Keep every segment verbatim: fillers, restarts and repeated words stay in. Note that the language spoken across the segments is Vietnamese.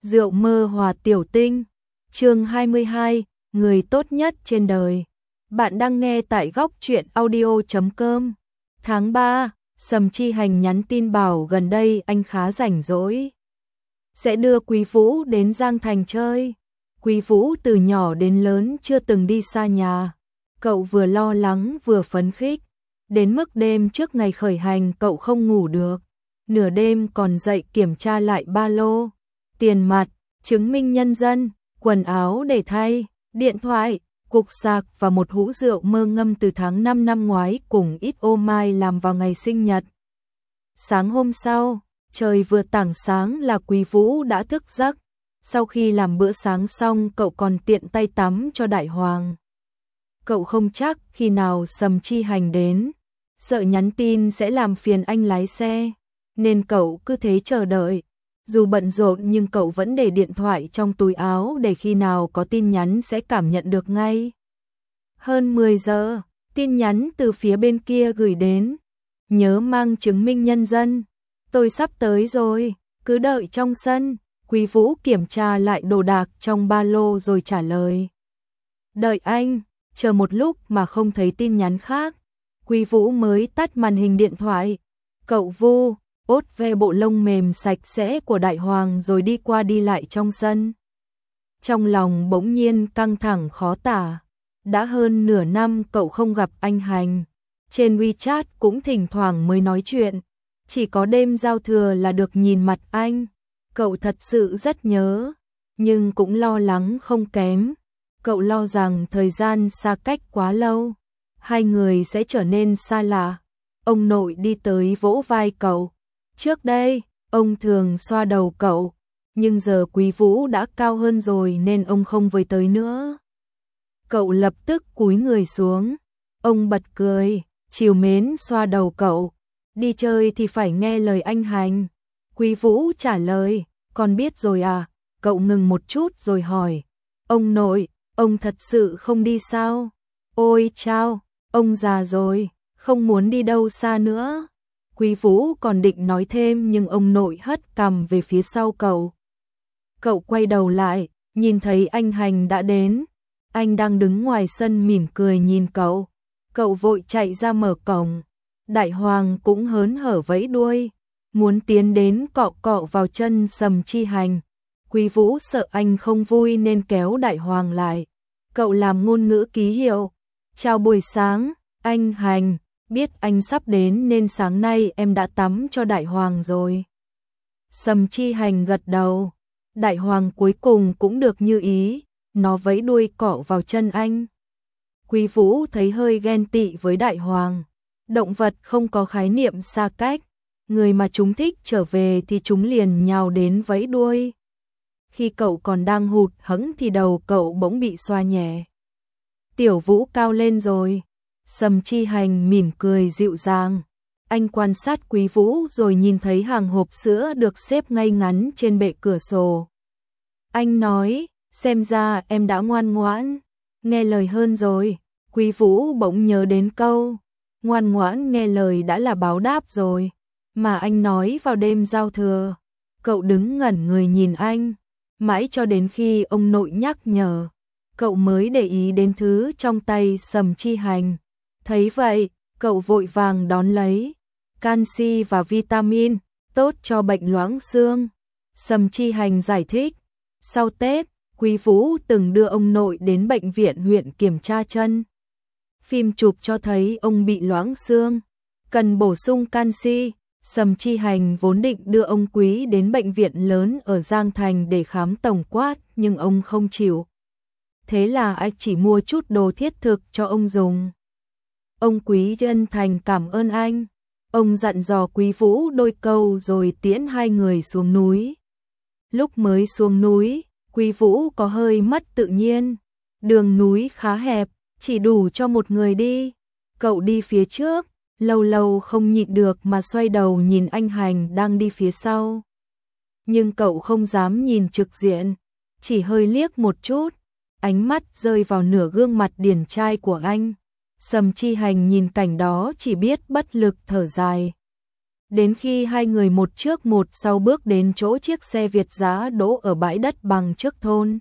Rượu mơ hòa tiểu tinh, chương hai mươi hai, người tốt nhất trên đời. Bạn đang nghe tại góc truyện audio chấm com. Tháng ba, Sầm Chi Hành nhắn tin bảo gần đây anh khá rảnh rỗi, sẽ đưa Quý Vũ đến Giang Thành chơi. Quý Vũ từ nhỏ đến lớn chưa từng đi xa nhà, cậu vừa lo lắng vừa phấn khích, đến mức đêm trước ngày khởi hành cậu không ngủ được, nửa đêm còn dậy kiểm tra lại ba lô, tiền mặt, chứng minh nhân dân, quần áo để thay, điện thoại, cục sạc và một hũ rượu mơ ngâm từ tháng năm năm ngoái cùng ít ô mai làm vào ngày sinh nhật. Sáng hôm sau, trời vừa tảng sáng là Quý Vũ đã thức giấc. Sau khi làm bữa sáng xong cậu còn tiện tay tắm cho Đại Hoàng. Cậu không chắc khi nào Sầm Chi Hành đến, sợ nhắn tin sẽ làm phiền anh lái xe, nên cậu cứ thế chờ đợi. Dù bận rộn nhưng cậu vẫn để điện thoại trong túi áo để khi nào có tin nhắn sẽ cảm nhận được ngay. Hơn mười giờ, tin nhắn từ phía bên kia gửi đến. Nhớ mang chứng minh nhân dân, tôi sắp tới rồi, cứ đợi trong sân. Quý Vũ kiểm tra lại đồ đạc trong ba lô rồi trả lời. Đợi anh, chờ một lúc mà không thấy tin nhắn khác. Quý Vũ mới tắt màn hình điện thoại. Cậu vu, ốt ve bộ lông mềm sạch sẽ của Đại Hoàng rồi đi qua đi lại trong sân. Trong lòng bỗng nhiên căng thẳng khó tả. Đã hơn nửa năm cậu không gặp anh Hành. Trên WeChat cũng thỉnh thoảng mới nói chuyện. Chỉ có đêm giao thừa là được nhìn mặt anh. Cậu thật sự rất nhớ, nhưng cũng lo lắng không kém. Cậu lo rằng thời gian xa cách quá lâu, hai người sẽ trở nên xa lạ. Ông nội đi tới vỗ vai cậu. Trước đây, ông thường xoa đầu cậu, nhưng giờ Quý Vũ đã cao hơn rồi nên ông không với tới nữa. Cậu lập tức cúi người xuống. Ông bật cười, trìu mến xoa đầu cậu. Đi chơi thì phải nghe lời anh Hành. Quý Vũ trả lời, con biết rồi à? Cậu ngừng một chút rồi hỏi, ông nội, ông thật sự không đi sao? Ôi chao, ông già rồi, không muốn đi đâu xa nữa. Quý Vũ còn định nói thêm nhưng ông nội hất cằm về phía sau cậu. Cậu quay đầu lại, nhìn thấy anh Hành đã đến. Anh đang đứng ngoài sân mỉm cười nhìn cậu. Cậu vội chạy ra mở cổng. Đại Hoàng cũng hớn hở vẫy đuôi, muốn tiến đến cọ cọ vào chân Sầm Chi Hành. Quý Vũ sợ anh không vui nên kéo Đại Hoàng lại. Cậu làm ngôn ngữ ký hiệu. Chào buổi sáng, anh Hành, biết anh sắp đến nên sáng nay em đã tắm cho Đại Hoàng rồi. Sầm Chi Hành gật đầu. Đại Hoàng cuối cùng cũng được như ý, nó vẫy đuôi cọ vào chân anh. Quý Vũ thấy hơi ghen tị với Đại Hoàng. Động vật không có khái niệm xa cách. Người mà chúng thích trở về thì chúng liền nhào đến vẫy đuôi. Khi cậu còn đang hụt hẫng thì đầu cậu bỗng bị xoa nhẹ. Tiểu Vũ cao lên rồi. Sầm Chi Hành mỉm cười dịu dàng. Anh quan sát Quý Vũ rồi nhìn thấy hàng hộp sữa được xếp ngay ngắn trên bệ cửa sổ. Anh nói, xem ra em đã ngoan ngoãn, nghe lời hơn rồi. Quý Vũ bỗng nhớ đến câu, ngoan ngoãn nghe lời đã là báo đáp rồi. Mà anh nói vào đêm giao thừa. Cậu đứng ngẩn người nhìn anh, mãi cho đến khi ông nội nhắc nhở, cậu mới để ý đến thứ trong tay Sầm Chi Hành. Thấy vậy, cậu vội vàng đón lấy. Canxi và vitamin, tốt cho bệnh loãng xương. Sầm Chi Hành giải thích, sau Tết, Quý Vũ từng đưa ông nội đến bệnh viện huyện kiểm tra chân. Phim chụp cho thấy ông bị loãng xương, cần bổ sung canxi. Sầm Chi Hành vốn định đưa ông Quý đến bệnh viện lớn ở Giang Thành để khám tổng quát, nhưng ông không chịu. Thế là anh chỉ mua chút đồ thiết thực cho ông dùng. Ông Quý chân thành cảm ơn anh. Ông dặn dò Quý Vũ đôi câu rồi tiễn hai người xuống núi. Lúc mới xuống núi, Quý Vũ có hơi mất tự nhiên. Đường núi khá hẹp, chỉ đủ cho một người đi. Cậu đi phía trước. Lâu lâu không nhịn được mà xoay đầu nhìn anh Hành đang đi phía sau. Nhưng cậu không dám nhìn trực diện, chỉ hơi liếc một chút, ánh mắt rơi vào nửa gương mặt điển trai của anh. Sầm Chi Hành nhìn cảnh đó chỉ biết bất lực thở dài. Đến khi hai người một trước một sau bước đến chỗ chiếc xe Việt dã đỗ ở bãi đất bằng trước thôn.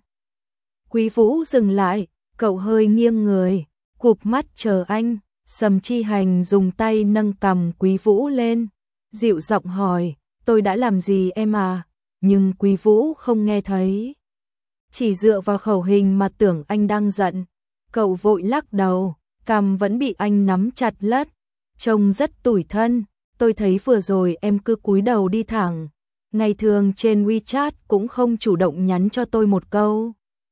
Quý Vũ dừng lại, cậu hơi nghiêng người, cụp mắt chờ anh. Sầm Chi Hành dùng tay nâng cằm Quý Vũ lên, dịu giọng hỏi, tôi đã làm gì em à? Nhưng Quý Vũ không nghe thấy. Chỉ dựa vào khẩu hình mà tưởng anh đang giận. Cậu vội lắc đầu, cằm vẫn bị anh nắm chặt lất. Trông rất tủi thân, tôi thấy vừa rồi em cứ cúi đầu đi thẳng. Ngày thường trên WeChat cũng không chủ động nhắn cho tôi một câu.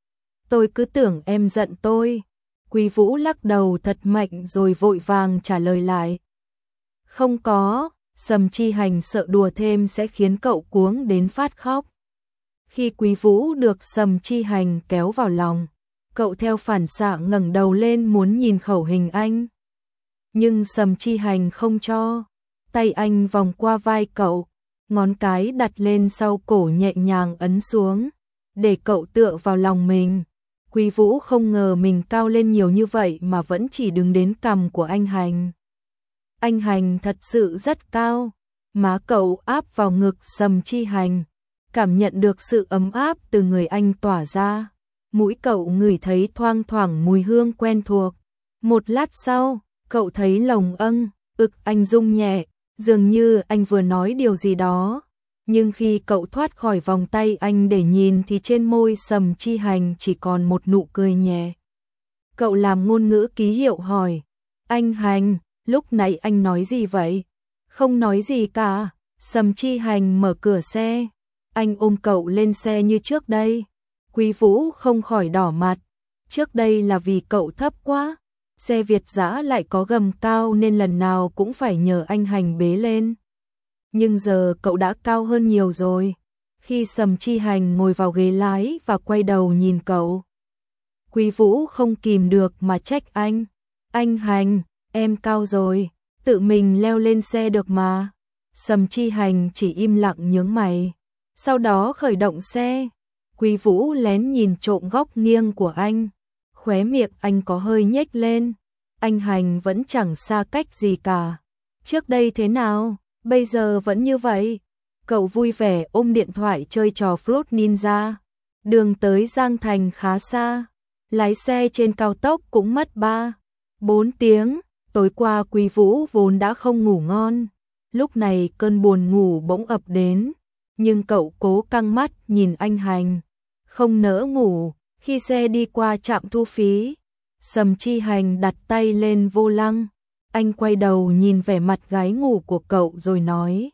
Tôi cứ tưởng em giận tôi. Quý Vũ lắc đầu thật mạnh rồi vội vàng trả lời lại. Không có, Sầm Chi Hành sợ đùa thêm sẽ khiến cậu cuống đến phát khóc. Khi Quý Vũ được Sầm Chi Hành kéo vào lòng, cậu theo phản xạ ngẩng đầu lên muốn nhìn khẩu hình anh. Nhưng Sầm Chi Hành không cho, tay anh vòng qua vai cậu, ngón cái đặt lên sau cổ nhẹ nhàng ấn xuống, để cậu tựa vào lòng mình. Quý Vũ không ngờ mình cao lên nhiều như vậy mà vẫn chỉ đứng đến cằm của anh Hành. Anh Hành thật sự rất cao, má cậu áp vào ngực Sầm Chi Hành, cảm nhận được sự ấm áp từ người anh tỏa ra. Mũi cậu ngửi thấy thoang thoảng mùi hương quen thuộc. Một lát sau, cậu thấy lồng âng, ực anh rung nhẹ, dường như anh vừa nói điều gì đó. Nhưng khi cậu thoát khỏi vòng tay anh để nhìn thì trên môi Sầm Chi Hành chỉ còn một nụ cười nhẹ. Cậu làm ngôn ngữ ký hiệu hỏi, anh Hành, lúc nãy anh nói gì vậy? Không nói gì cả. Sầm Chi Hành mở cửa xe, anh ôm cậu lên xe như trước đây. Quý Vũ không khỏi đỏ mặt, trước đây là vì cậu thấp quá, xe Việt dã lại có gầm cao nên lần nào cũng phải nhờ anh Hành bế lên. Nhưng giờ cậu đã cao hơn nhiều rồi. Khi Sầm Chi Hành ngồi vào ghế lái và quay đầu nhìn cậu, Quý Vũ không kìm được mà trách anh. Anh Hành, em cao rồi, tự mình leo lên xe được mà. Sầm Chi Hành chỉ im lặng nhướng mày, sau đó khởi động xe. Quý Vũ lén nhìn trộm góc nghiêng của anh, khóe miệng anh có hơi nhếch lên. Anh Hành vẫn chẳng xa cách gì cả. Trước đây thế nào, bây giờ vẫn như vậy. Cậu vui vẻ ôm điện thoại chơi trò Fruit Ninja. Đường tới Giang Thành khá xa, lái xe trên cao tốc cũng mất ba, bốn tiếng. Tối qua Quý Vũ vốn đã không ngủ ngon, lúc này cơn buồn ngủ bỗng ập đến, nhưng cậu cố căng mắt nhìn anh Hành, không nỡ ngủ. Khi xe đi qua trạm thu phí, Sầm Chi Hành đặt tay lên vô lăng, anh quay đầu nhìn vẻ mặt gái ngủ của cậu rồi nói,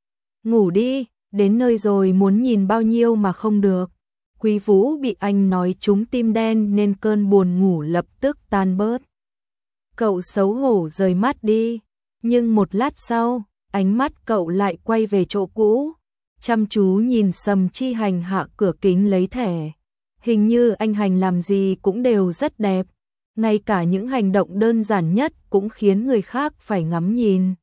ngủ đi, đến nơi rồi muốn nhìn bao nhiêu mà không được. Quý Vũ bị anh nói trúng tim đen nên cơn buồn ngủ lập tức tan bớt. Cậu xấu hổ rời mắt đi, nhưng một lát sau, ánh mắt cậu lại quay về chỗ cũ, chăm chú nhìn Sầm Chi Hành hạ cửa kính lấy thẻ. Hình như anh Hành làm gì cũng đều rất đẹp, ngay cả những hành động đơn giản nhất cũng khiến người khác phải ngắm nhìn.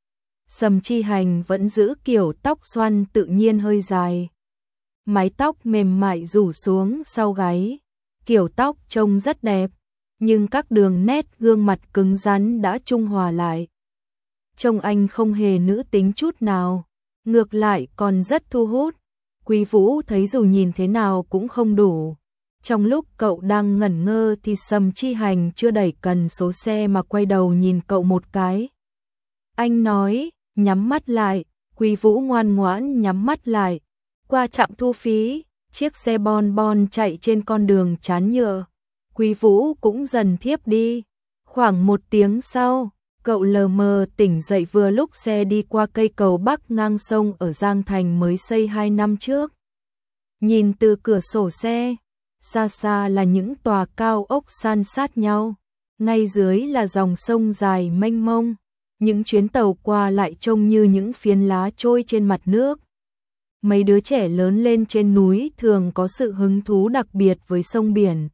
Sầm Chi Hành vẫn giữ kiểu tóc xoăn tự nhiên hơi dài, mái tóc mềm mại rủ xuống sau gáy, kiểu tóc trông rất đẹp, nhưng các đường nét gương mặt cứng rắn đã trung hòa lại. Trông anh không hề nữ tính chút nào, ngược lại còn rất thu hút. Quý Vũ thấy dù nhìn thế nào cũng không đủ. Trong lúc cậu đang ngẩn ngơ thì Sầm Chi Hành chưa đẩy cần số xe mà quay đầu nhìn cậu một cái. Anh nói, nhắm mắt lại. Quý Vũ ngoan ngoãn nhắm mắt lại. Qua trạm thu phí, chiếc xe bon bon chạy trên con đường chán nhựa. Quý Vũ cũng dần thiếp đi. Khoảng một tiếng sau, cậu lờ mờ tỉnh dậy vừa lúc xe đi qua cây cầu bắc ngang sông ở Giang Thành mới xây hai năm trước. Nhìn từ cửa sổ xe, xa xa là những tòa cao ốc san sát nhau, ngay dưới là dòng sông dài mênh mông, những chuyến tàu qua lại trông như những phiến lá trôi trên mặt nước. Mấy đứa trẻ lớn lên trên núi thường có sự hứng thú đặc biệt với sông biển.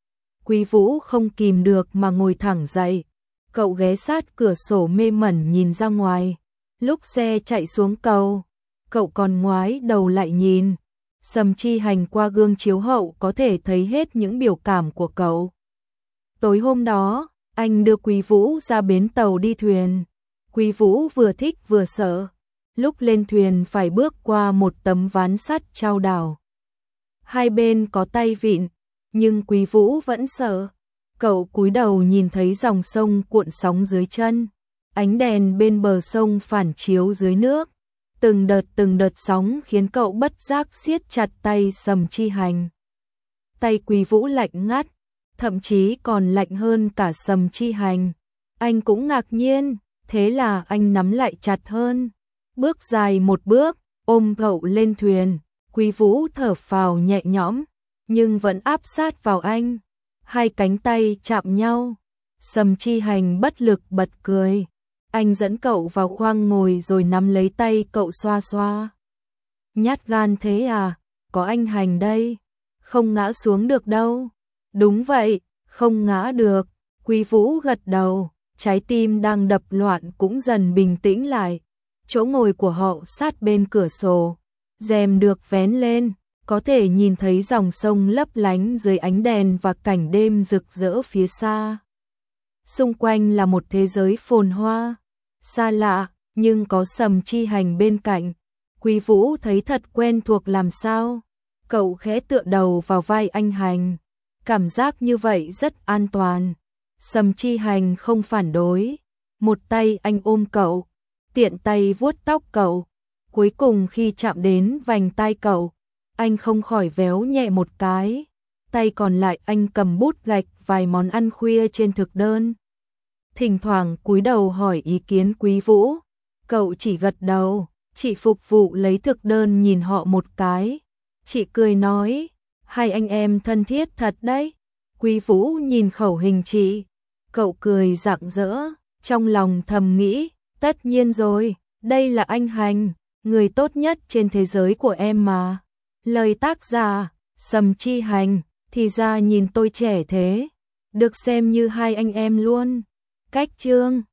Quý Vũ không kìm được mà ngồi thẳng dậy, cậu ghé sát cửa sổ mê mẩn nhìn ra ngoài. Lúc xe chạy xuống cầu, cậu còn ngoái đầu lại nhìn. Sầm Chi Hành qua gương chiếu hậu có thể thấy hết những biểu cảm của cậu. Tối hôm đó, anh đưa Quý Vũ ra bến tàu đi thuyền. Quý Vũ vừa thích vừa sợ. lúc lên thuyền phải bước qua một tấm ván sắt trao đảo. Hai bên có tay vịn, nhưng Quý Vũ vẫn sợ. Cậu cúi đầu nhìn thấy dòng sông cuộn sóng dưới chân, ánh đèn bên bờ sông phản chiếu dưới nước. Từng đợt từng đợt sóng khiến cậu bất giác siết chặt tay Sầm Chi Hành. Tay Quý Vũ lạnh ngắt, thậm chí còn lạnh hơn cả Sầm Chi Hành. Anh cũng ngạc nhiên, thế là anh nắm lại chặt hơn. Bước dài một bước, ôm cậu lên thuyền. Quý Vũ thở phào nhẹ nhõm, nhưng vẫn áp sát vào anh. Hai cánh tay chạm nhau. Sầm Chi Hành bất lực bật cười. Anh dẫn cậu vào khoang ngồi rồi nắm lấy tay cậu xoa xoa. Nhát gan thế à, có anh Hành đây, không ngã xuống được đâu. Đúng vậy, không ngã được. Quý Vũ gật đầu, trái tim đang đập loạn cũng dần bình tĩnh lại. Chỗ ngồi của họ sát bên cửa sổ, rèm được vén lên, có thể nhìn thấy dòng sông lấp lánh dưới ánh đèn và cảnh đêm rực rỡ phía xa. Xung quanh là một thế giới phồn hoa, xa lạ, nhưng có Sầm Chi Hành bên cạnh. Quý Vũ thấy thật quen thuộc làm sao. Cậu khẽ tựa đầu vào vai anh Hành. Cảm giác như vậy rất an toàn. Sầm Chi Hành không phản đối. Một tay anh ôm cậu, tiện tay vuốt tóc cậu. Cuối cùng khi chạm đến vành tai cậu, anh không khỏi véo nhẹ một cái. Tay còn lại anh cầm bút gạch vài món ăn khuya trên thực đơn. Thỉnh thoảng cúi đầu hỏi ý kiến Quý Vũ. Cậu chỉ gật đầu, chị phục vụ lấy thực đơn nhìn họ một cái. Chị cười nói, hai anh em thân thiết thật đấy. Quý Vũ nhìn khẩu hình chị, cậu cười rạng rỡ, trong lòng thầm nghĩ, tất nhiên rồi, đây là anh Hành, người tốt nhất trên thế giới của em mà. Lời tác giả, Sầm Chi Hành, thì ra nhìn tôi trẻ thế, được xem như hai anh em luôn. Cách chương